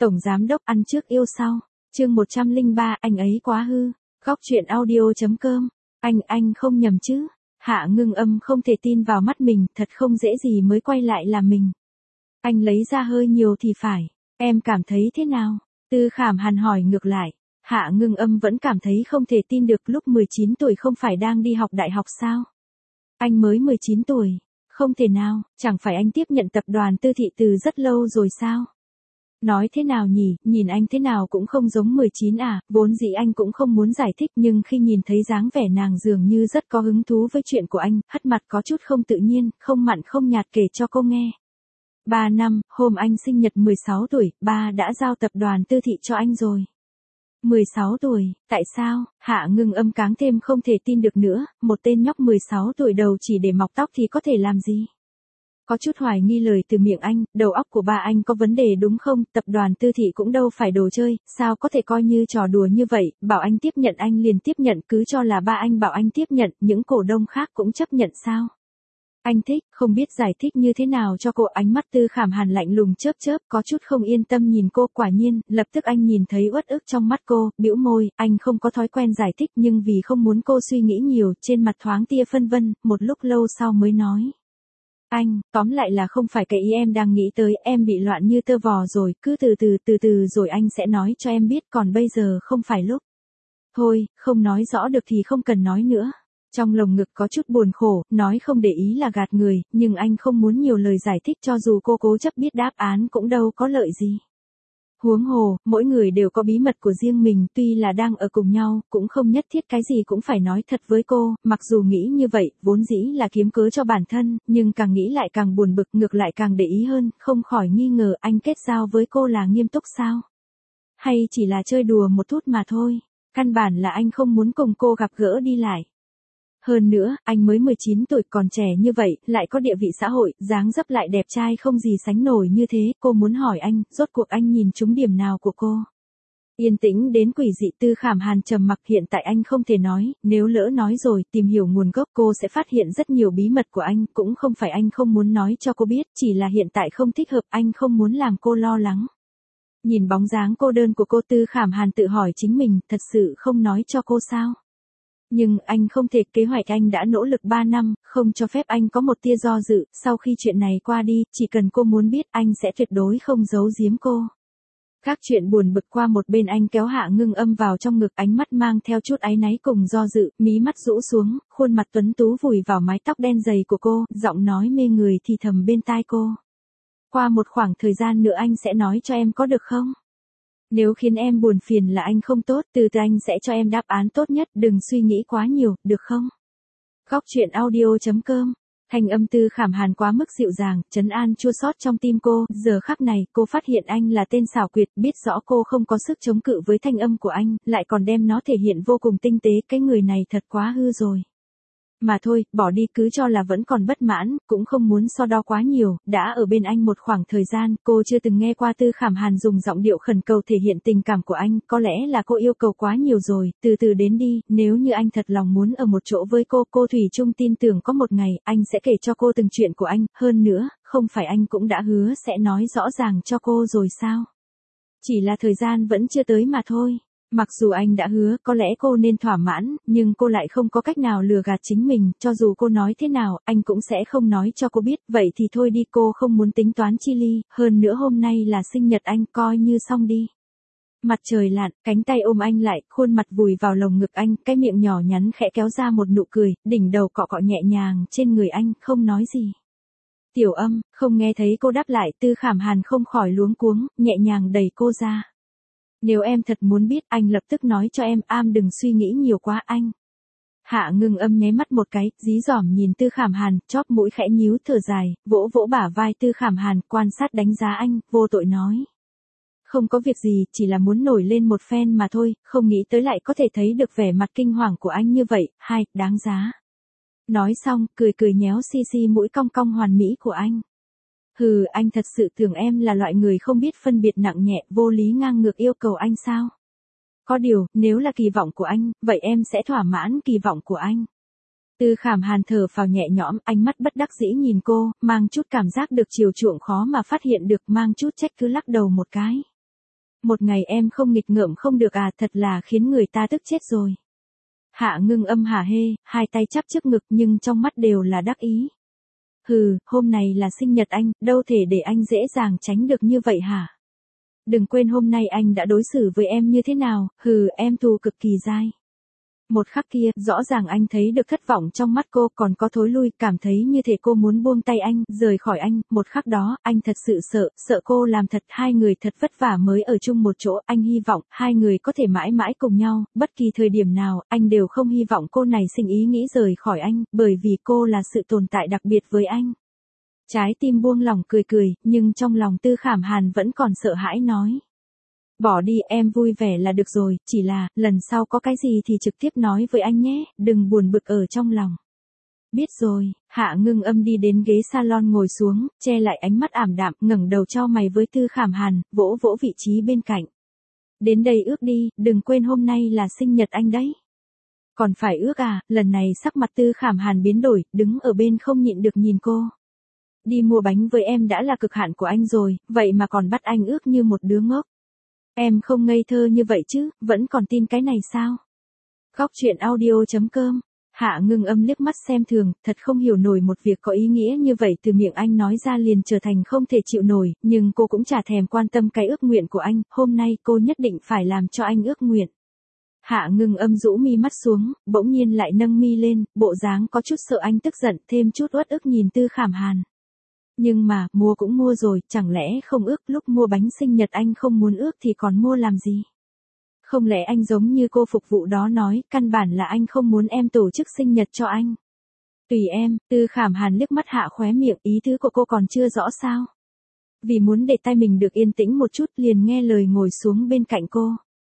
Tổng giám đốc ăn trước yêu sau. Chương 103, anh ấy quá hư. Góc truyện audio.com. Anh không nhầm chứ? Hạ Ngưng Âm không thể tin vào mắt mình, thật không dễ gì mới quay lại làm mình. Anh lấy ra hơi nhiều thì phải. Em cảm thấy thế nào? Tư Khảm Hàn hỏi ngược lại. Hạ Ngưng Âm vẫn cảm thấy không thể tin được, lúc 19 tuổi không phải đang đi học đại học sao? Anh mới 19 tuổi. Không thể nào, chẳng phải anh tiếp nhận tập đoàn Tư Thị từ rất lâu rồi sao? Nói thế nào nhỉ, nhìn anh thế nào cũng không giống 19 à, vốn dĩ anh cũng không muốn giải thích, nhưng khi nhìn thấy dáng vẻ nàng dường như rất có hứng thú với chuyện của anh, hất mặt có chút không tự nhiên, không mặn không nhạt kể cho cô nghe. 3 năm, hôm anh sinh nhật 16 tuổi, ba đã giao tập đoàn Tư Thị cho anh rồi. 16 tuổi, tại sao? Hạ Ngưng Âm càng thêm không thể tin được nữa, một tên nhóc 16 tuổi đầu chỉ để mọc tóc thì có thể làm gì? Có chút hoài nghi lời từ miệng anh, đầu óc của ba anh có vấn đề đúng không? Tập đoàn Tư Thị cũng đâu phải đồ chơi, sao có thể coi như trò đùa như vậy, bảo anh tiếp nhận anh liền tiếp nhận, cứ cho là ba anh bảo anh tiếp nhận, những cổ đông khác cũng chấp nhận sao? Anh thích, không biết giải thích như thế nào cho cô. Ánh mắt Tư Khảm Hàn lạnh lùng chớp chớp, có chút không yên tâm nhìn cô. Quả nhiên, lập tức anh nhìn thấy uất ức trong mắt cô, bĩu môi, anh không có thói quen giải thích, nhưng vì không muốn cô suy nghĩ nhiều, trên mặt thoáng tia phân vân, một lúc lâu sau mới nói. Anh, tóm lại là không phải cái ý em đang nghĩ tới, em bị loạn như tơ vò rồi, cứ từ từ rồi anh sẽ nói cho em biết, còn bây giờ không phải lúc. Thôi, không nói rõ được thì không cần nói nữa. Trong lồng ngực có chút buồn khổ, nói không để ý là gạt người, nhưng anh không muốn nhiều lời giải thích, cho dù cô cố chấp biết đáp án cũng đâu có lợi gì. Huống hồ, mỗi người đều có bí mật của riêng mình, tuy là đang ở cùng nhau, cũng không nhất thiết cái gì cũng phải nói thật với cô, mặc dù nghĩ như vậy, vốn dĩ là kiếm cớ cho bản thân, nhưng càng nghĩ lại càng buồn bực, ngược lại càng để ý hơn, không khỏi nghi ngờ anh kết giao với cô là nghiêm túc sao? Hay chỉ là chơi đùa một chút mà thôi, căn bản là anh không muốn cùng cô gặp gỡ đi lại. Hơn nữa, anh mới 19 tuổi còn trẻ như vậy, lại có địa vị xã hội, dáng dấp lại đẹp trai không gì sánh nổi như thế, cô muốn hỏi anh, rốt cuộc anh nhìn trúng điểm nào của cô? Yên tĩnh đến quỷ dị. Tư Khảm Hàn trầm mặc, hiện tại anh không thể nói, nếu lỡ nói rồi, tìm hiểu nguồn gốc cô sẽ phát hiện rất nhiều bí mật của anh, cũng không phải anh không muốn nói cho cô biết, chỉ là hiện tại không thích hợp, anh không muốn làm cô lo lắng. Nhìn bóng dáng cô đơn của cô, Tư Khảm Hàn tự hỏi chính mình, thật sự không nói cho cô sao? Nhưng anh không thể, kế hoạch anh đã nỗ lực 3 năm, không cho phép anh có một tia do dự, sau khi chuyện này qua đi, chỉ cần cô muốn biết anh sẽ tuyệt đối không giấu giếm cô. Các chuyện buồn bực qua một bên, anh kéo Hạ Ngưng Âm vào trong ngực, ánh mắt mang theo chút áy náy cùng do dự, mí mắt rũ xuống, khuôn mặt tuấn tú vùi vào mái tóc đen dày của cô, giọng nói mê người thì thầm bên tai cô. Qua một khoảng thời gian nữa anh sẽ nói cho em có được không? Nếu khiến em buồn phiền là anh không tốt, từ từ anh sẽ cho em đáp án tốt nhất, đừng suy nghĩ quá nhiều, được không? Góc truyện audio.com. Thanh âm Tư Khảm Hàn quá mức dịu dàng, trấn an chua xót trong tim cô, giờ khắc này, cô phát hiện anh là tên xảo quyệt, biết rõ cô không có sức chống cự với thanh âm của anh, lại còn đem nó thể hiện vô cùng tinh tế, cái người này thật quá hư rồi. Mà thôi, bỏ đi, cứ cho là vẫn còn bất mãn, cũng không muốn so đo quá nhiều, đã ở bên anh một khoảng thời gian, cô chưa từng nghe qua Tư Khảm Hàn dùng giọng điệu khẩn cầu thể hiện tình cảm của anh, có lẽ là cô yêu cầu quá nhiều rồi, từ từ đến đi, nếu như anh thật lòng muốn ở một chỗ với cô thủy chung tin tưởng có một ngày, anh sẽ kể cho cô từng chuyện của anh, hơn nữa, không phải anh cũng đã hứa sẽ nói rõ ràng cho cô rồi sao? Chỉ là thời gian vẫn chưa tới mà thôi. Mặc dù anh đã hứa, có lẽ cô nên thỏa mãn, nhưng cô lại không có cách nào lừa gạt chính mình, cho dù cô nói thế nào, anh cũng sẽ không nói cho cô biết, vậy thì thôi đi, cô không muốn tính toán chi ly, hơn nữa hôm nay là sinh nhật anh, coi như xong đi. Mặt trời lặn, cánh tay ôm anh lại, khuôn mặt vùi vào lồng ngực anh, cái miệng nhỏ nhắn khẽ kéo ra một nụ cười, đỉnh đầu cọ cọ nhẹ nhàng trên người anh, không nói gì. Tiểu Âm, không nghe thấy cô đáp lại, Tư Khảm Hàn không khỏi luống cuống, nhẹ nhàng đẩy cô ra. Nếu em thật muốn biết, anh lập tức nói cho em, đừng suy nghĩ nhiều quá anh. Hạ Ngưng Âm nháy mắt một cái, dí dỏm nhìn Tư Khảm Hàn, chóp mũi khẽ nhíu, thở dài, vỗ vỗ bả vai Tư Khảm Hàn, quan sát đánh giá anh, vô tội nói. Không có việc gì, chỉ là muốn nổi lên một phen mà thôi, không nghĩ tới lại có thể thấy được vẻ mặt kinh hoàng của anh như vậy, đáng giá. Nói xong, cười nhéo xi mũi cong cong hoàn mỹ của anh. Hừ, anh thật sự tưởng em là loại người không biết phân biệt nặng nhẹ, vô lý ngang ngược yêu cầu anh sao? Có điều, nếu là kỳ vọng của anh, vậy em sẽ thỏa mãn kỳ vọng của anh. Tư Khảm Hàn thở phào nhẹ nhõm, ánh mắt bất đắc dĩ nhìn cô, mang chút cảm giác được chiều chuộng khó mà phát hiện được, mang chút trách cứ lắc đầu một cái. Một ngày em không nghịch ngợm không được à, thật là khiến người ta tức chết rồi. Hạ Ngưng Âm hả hê, hai tay chắp trước ngực nhưng trong mắt đều là đắc ý. Hừ, hôm nay là sinh nhật anh, đâu thể để anh dễ dàng tránh được như vậy hả? Đừng quên hôm nay anh đã đối xử với em như thế nào, hừ, em thù cực kỳ dai. Một khắc kia, rõ ràng anh thấy được thất vọng trong mắt cô, còn có thối lui, cảm thấy như thể cô muốn buông tay anh, rời khỏi anh. Một khắc đó, anh thật sự sợ cô làm thật, hai người thật vất vả mới ở chung một chỗ, anh hy vọng hai người có thể mãi mãi cùng nhau, bất kỳ thời điểm nào, anh đều không hy vọng cô này sinh ý nghĩ rời khỏi anh, bởi vì cô là sự tồn tại đặc biệt với anh. Trái tim buông lỏng cười cười, nhưng trong lòng Tư Khảm Hàn vẫn còn sợ hãi nói. Bỏ đi, em vui vẻ là được rồi, chỉ là, lần sau có cái gì thì trực tiếp nói với anh nhé, đừng buồn bực ở trong lòng. Biết rồi, Hạ Ngưng Âm đi đến ghế salon ngồi xuống, che lại ánh mắt ảm đạm, ngẩng đầu chau mày với Tư Khảm Hàn, vỗ vỗ vị trí bên cạnh. Đến đây ước đi, đừng quên hôm nay là sinh nhật anh đấy. Còn phải ước à, lần này sắc mặt Tư Khảm Hàn biến đổi, đứng ở bên không nhịn được nhìn cô. Đi mua bánh với em đã là cực hạn của anh rồi, vậy mà còn bắt anh ước như một đứa ngốc. Em không ngây thơ như vậy chứ, vẫn còn tin cái này sao? Góc truyện audio.com. Hạ Ngưng Âm liếc mắt xem thường, thật không hiểu nổi một việc có ý nghĩa như vậy từ miệng anh nói ra liền trở thành không thể chịu nổi, nhưng cô cũng chả thèm quan tâm cái ước nguyện của anh, hôm nay cô nhất định phải làm cho anh ước nguyện. Hạ Ngưng Âm rũ mi mắt xuống, bỗng nhiên lại nâng mi lên, bộ dáng có chút sợ anh tức giận, thêm chút uất ức nhìn Tư Khảm Hàn. Nhưng mà, mua cũng mua rồi, chẳng lẽ không ước, lúc mua bánh sinh nhật anh không muốn ước thì còn mua làm gì? Không lẽ anh giống như cô phục vụ đó nói, căn bản là anh không muốn em tổ chức sinh nhật cho anh? Tùy em, Tư Khảm Hàn liếc mắt hạ khóe miệng, ý tứ của cô còn chưa rõ sao? Vì muốn để tay mình được yên tĩnh một chút liền nghe lời ngồi xuống bên cạnh cô.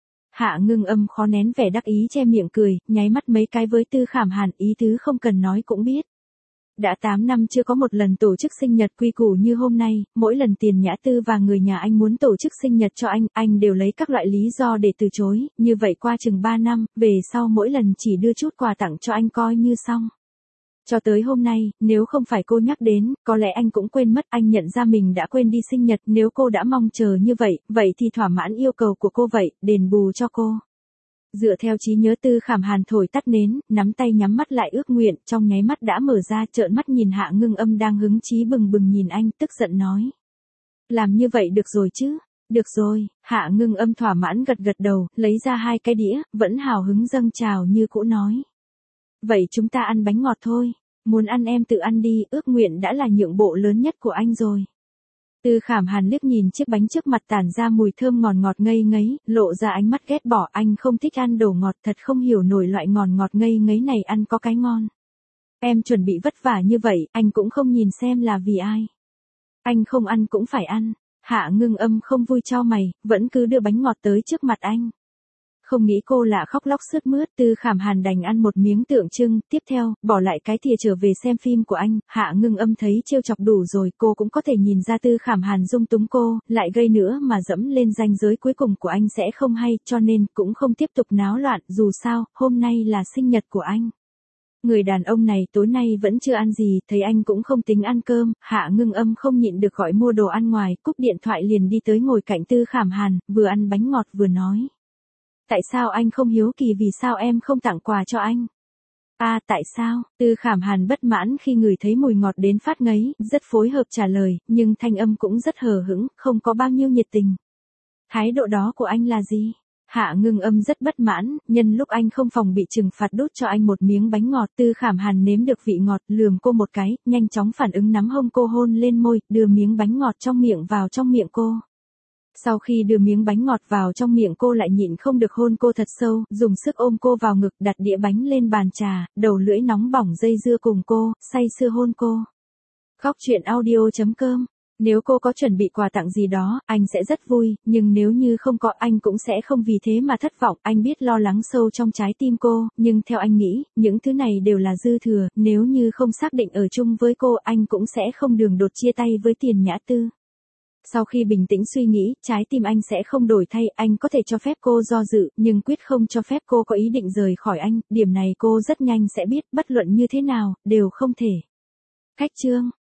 Hạ Ngưng Âm khó nén vẻ đắc ý che miệng cười, nháy mắt mấy cái với Tư Khảm Hàn, ý tứ không cần nói cũng biết. Đã 8 năm chưa có một lần tổ chức sinh nhật quy củ như hôm nay, mỗi lần Tiền Nhã Tư và người nhà anh muốn tổ chức sinh nhật cho anh đều lấy các loại lý do để từ chối, như vậy qua chừng 3 năm, về sau mỗi lần chỉ đưa chút quà tặng cho anh coi như xong. Cho tới hôm nay, nếu không phải cô nhắc đến, có lẽ anh cũng quên mất, anh nhận ra mình đã quên đi sinh nhật, nếu cô đã mong chờ như vậy thì thỏa mãn yêu cầu của cô vậy, đền bù cho cô. Dựa theo trí nhớ Tư Khảm Hàn thổi tắt nến, nắm tay nhắm mắt lại ước nguyện, trong nháy mắt đã mở ra, trợn mắt nhìn Hạ Ngưng Âm đang hứng chí bừng bừng nhìn anh, tức giận nói. Làm như vậy được rồi chứ? Được rồi, Hạ Ngưng Âm thỏa mãn gật gật đầu, lấy ra 2 cái đĩa, vẫn hào hứng dâng trào như cũ nói. Vậy chúng ta ăn bánh ngọt thôi, muốn ăn em tự ăn đi, ước nguyện đã là nhượng bộ lớn nhất của anh rồi. Tư Khảm Hàn liếc nhìn chiếc bánh trước mặt tản ra mùi thơm ngọt ngọt ngây ngấy, lộ ra ánh mắt ghét bỏ, anh không thích ăn đồ ngọt, thật không hiểu nổi loại ngọt ngây ngấy này ăn có cái ngon. Em chuẩn bị vất vả như vậy, anh cũng không nhìn xem là vì ai. Anh không ăn cũng phải ăn. Hạ Ngưng Âm không vui chau mày, vẫn cứ đưa bánh ngọt tới trước mặt anh. Không nghĩ cô lạ khóc lóc sướt mướt, Tư Khảm Hàn đành ăn một miếng tượng trưng, tiếp theo, bỏ lại cái thìa trở về xem phim của anh. Hạ Ngưng Âm thấy trêu chọc đủ rồi, cô cũng có thể nhìn ra Tư Khảm Hàn dung túng cô, lại gây nữa mà dẫm lên ranh giới cuối cùng của anh sẽ không hay, cho nên cũng không tiếp tục náo loạn, dù sao, hôm nay là sinh nhật của anh. Người đàn ông này tối nay vẫn chưa ăn gì, thấy anh cũng không tính ăn cơm, Hạ Ngưng Âm không nhịn được gọi mua đồ ăn ngoài, cúp điện thoại liền đi tới ngồi cạnh Tư Khảm Hàn, vừa ăn bánh ngọt vừa nói. Tại sao anh không hiếu kỳ vì sao em không tặng quà cho anh? À tại sao? Tư Khảm Hàn bất mãn khi ngửi thấy mùi ngọt đến phát ngấy, rất phối hợp trả lời, nhưng thanh âm cũng rất hờ hững, không có bao nhiêu nhiệt tình. Thái độ đó của anh là gì? Hạ Ngưng Âm rất bất mãn, nhân lúc anh không phòng bị trừng phạt đút cho anh một miếng bánh ngọt. Tư Khảm Hàn nếm được vị ngọt, lườm cô một cái, nhanh chóng phản ứng nắm hông cô hôn lên môi, đưa miếng bánh ngọt trong miệng vào trong miệng cô. Sau khi đưa miếng bánh ngọt vào trong miệng cô lại nhịn không được hôn cô thật sâu, dùng sức ôm cô vào ngực, đặt đĩa bánh lên bàn trà, đầu lưỡi nóng bỏng dây dưa cùng cô, say sưa hôn cô. Góc truyện audio.com. Nếu cô có chuẩn bị quà tặng gì đó, anh sẽ rất vui, nhưng nếu như không có anh cũng sẽ không vì thế mà thất vọng, anh biết lo lắng sâu trong trái tim cô, nhưng theo anh nghĩ, những thứ này đều là dư thừa, nếu như không xác định ở chung với cô anh cũng sẽ không đường đột chia tay với Tiền Nhã Tư. Sau khi bình tĩnh suy nghĩ, trái tim anh sẽ không đổi thay, anh có thể cho phép cô do dự, nhưng quyết không cho phép cô có ý định rời khỏi anh, điểm này cô rất nhanh sẽ biết, bất luận như thế nào, đều không thể. Cách chương